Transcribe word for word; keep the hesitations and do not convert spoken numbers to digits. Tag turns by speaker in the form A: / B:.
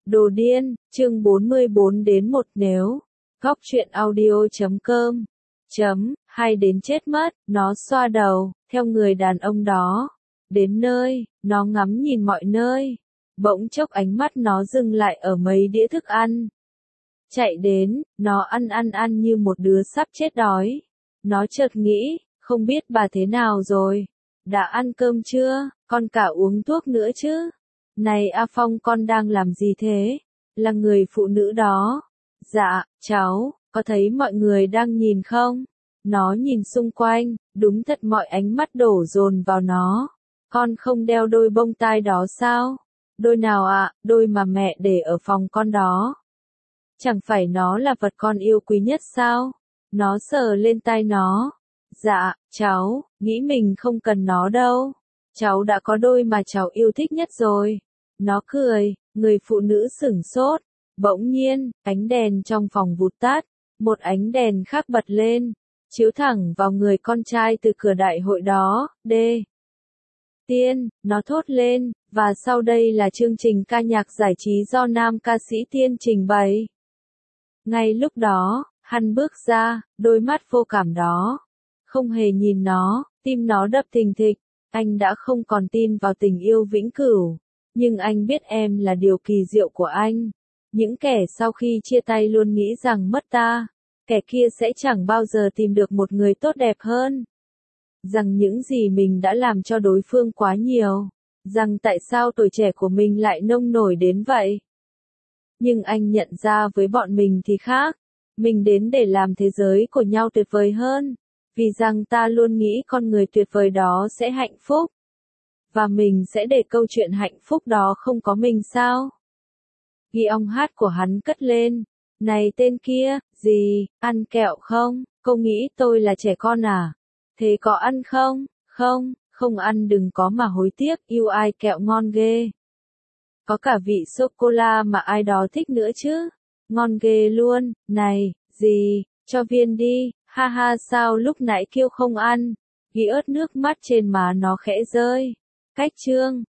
A: Đồ điên, chương bốn mươi bốn đến một nếu. Góc truyện audio chấm com. Chấm, hay đến chết mất, nó xoa đầu, theo người đàn ông đó. Đến nơi, nó ngắm nhìn mọi nơi. Bỗng chốc ánh mắt nó dừng lại ở mấy đĩa thức ăn. Chạy đến, nó ăn ăn ăn như một đứa sắp chết đói. Nó chợt nghĩ, không biết bà thế nào rồi? Đã ăn cơm chưa, con cả uống thuốc nữa chứ? Này A Phong, con đang làm gì thế? Là người phụ nữ đó. Dạ, cháu, có thấy mọi người đang nhìn không? Nó nhìn xung quanh, đúng thật mọi ánh mắt đổ dồn vào nó. Con không đeo đôi bông tai đó sao? Đôi nào ạ, à? Đôi mà mẹ để ở phòng con đó. Chẳng phải nó là vật con yêu quý nhất sao? Nó sờ lên tai nó. Dạ, cháu, nghĩ mình không cần nó đâu. Cháu đã có đôi mà cháu yêu thích nhất rồi. Nó cười, người phụ nữ sửng sốt. Bỗng nhiên, ánh đèn trong phòng vụt tắt. Một ánh đèn khác bật lên, chiếu thẳng vào người con trai từ cửa đại hội đó. D. Tiên, nó thốt lên, và sau đây là chương trình ca nhạc giải trí do nam ca sĩ Tiên trình bày. Ngay lúc đó, hắn bước ra, đôi mắt vô cảm đó. Không hề nhìn nó, tim nó đập thình thịch. Anh đã không còn tin vào tình yêu vĩnh cửu. Nhưng anh biết em là điều kỳ diệu của anh. Những kẻ sau khi chia tay luôn nghĩ rằng mất ta, kẻ kia sẽ chẳng bao giờ tìm được một người tốt đẹp hơn. Rằng những gì mình đã làm cho đối phương quá nhiều. Rằng tại sao tuổi trẻ của mình lại nông nổi đến vậy. Nhưng anh nhận ra với bọn mình thì khác. Mình đến để làm thế giới của nhau tuyệt vời hơn. Vì rằng ta luôn nghĩ con người tuyệt vời đó sẽ hạnh phúc. Và mình sẽ để câu chuyện hạnh phúc đó không có mình sao? Ghi ông hát của hắn cất lên. Này tên kia, gì, ăn kẹo không? Cô nghĩ tôi là trẻ con à? Thế có ăn không? Không, không ăn đừng có mà hối tiếc, yêu ai kẹo ngon ghê. Có cả vị sô-cô-la mà ai đó thích nữa chứ. Ngon ghê luôn, này, gì, cho viên đi, ha ha sao lúc nãy kêu không ăn. Ghi ớt nước mắt trên má nó khẽ rơi. Cách chương.